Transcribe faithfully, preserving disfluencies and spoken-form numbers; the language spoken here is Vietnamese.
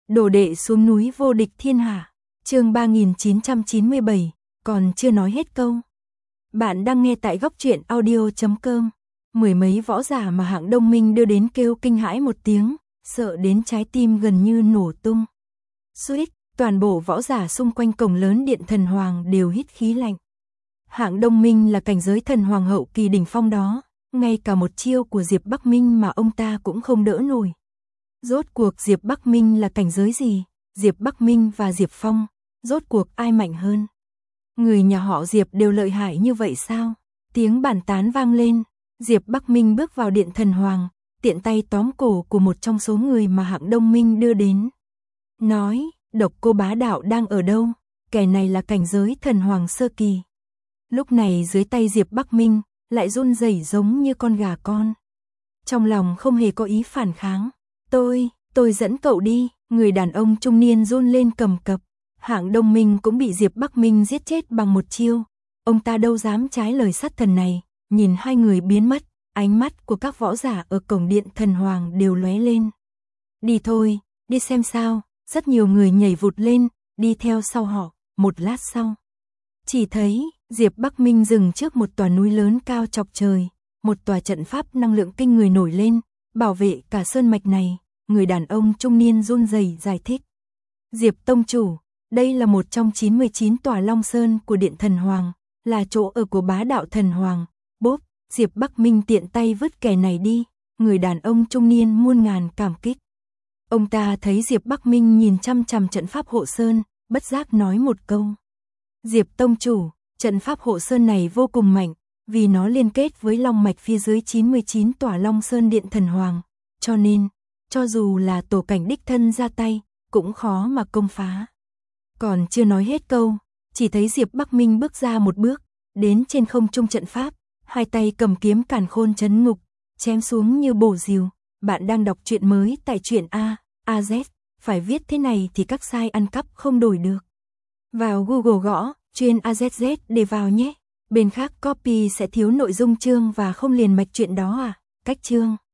Đồ đệ xuống núi vô địch thiên hạ. Chương ba nghìn chín trăm chín mươi bảy, còn chưa nói hết câu. Bạn đang nghe tại góc truyện audio chấm com. Mười mấy võ giả mà Hạng Đông Minh đưa đến kêu kinh hãi một tiếng, sợ đến trái tim gần như nổ tung. Suýt, toàn bộ võ giả xung quanh cổng lớn điện thần hoàng đều hít khí lạnh. Hạng Đông Minh là cảnh giới thần hoàng hậu kỳ đỉnh phong đó, ngay cả một chiêu của Diệp Bắc Minh mà ông ta cũng không đỡ nổi. Rốt cuộc Diệp Bắc Minh là cảnh giới gì? Diệp Bắc Minh và Diệp Phong, rốt cuộc ai mạnh hơn? Người nhà họ Diệp đều lợi hại như vậy sao? Tiếng bàn tán vang lên, Diệp Bắc Minh bước vào điện thần hoàng, tiện tay tóm cổ của một trong số người mà Hạng Đông Minh đưa đến. Nói, Độc Cô Bá Đạo đang ở đâu? Kẻ này là cảnh giới thần hoàng sơ kỳ. Lúc này dưới tay Diệp Bắc Minh, lại run rẩy giống như con gà con. Trong lòng không hề có ý phản kháng. Tôi, tôi dẫn cậu đi, người đàn ông trung niên run lên cầm cập. Hạng Đông Minh cũng bị Diệp Bắc Minh giết chết bằng một chiêu. Ông ta đâu dám trái lời sát thần này, nhìn hai người biến mất, ánh mắt của các võ giả ở cổng điện thần hoàng đều lóe lên. Đi thôi, đi xem sao, rất nhiều người nhảy vụt lên, đi theo sau họ, một lát sau. Chỉ thấy, Diệp Bắc Minh dừng trước một tòa núi lớn cao chọc trời, một tòa trận pháp năng lượng kinh người nổi lên, bảo vệ cả sơn mạch này, người đàn ông trung niên run rẩy giải thích. Diệp Tông Chủ, đây là một trong chín mươi chín tòa Long Sơn của Điện Thần Hoàng, là chỗ ở của Bá Đạo Thần Hoàng. Bốp, Diệp Bắc Minh tiện tay vứt kẻ này đi, người đàn ông trung niên muôn ngàn cảm kích. Ông ta thấy Diệp Bắc Minh nhìn chăm chằm trận pháp hộ sơn, bất giác nói một câu. Diệp Tông Chủ, trận pháp hộ sơn này vô cùng mạnh, vì nó liên kết với long mạch phía dưới chín mươi chín tòa Long Sơn Điện Thần Hoàng, cho nên, cho dù là tổ cảnh đích thân ra tay, cũng khó mà công phá. Còn chưa nói hết câu, chỉ thấy Diệp Bắc Minh bước ra một bước, đến trên không trung trận pháp, hai tay cầm kiếm càn khôn chấn ngục, chém xuống như bổ rìu. Bạn đang đọc truyện mới tại truyện A, a zét, phải viết thế này thì các site ăn cắp không đổi được. Vào Google gõ, chuyên a zét zét để vào nhé. Bên khác copy sẽ thiếu nội dung chương và không liền mạch chuyện đó à, cách chương.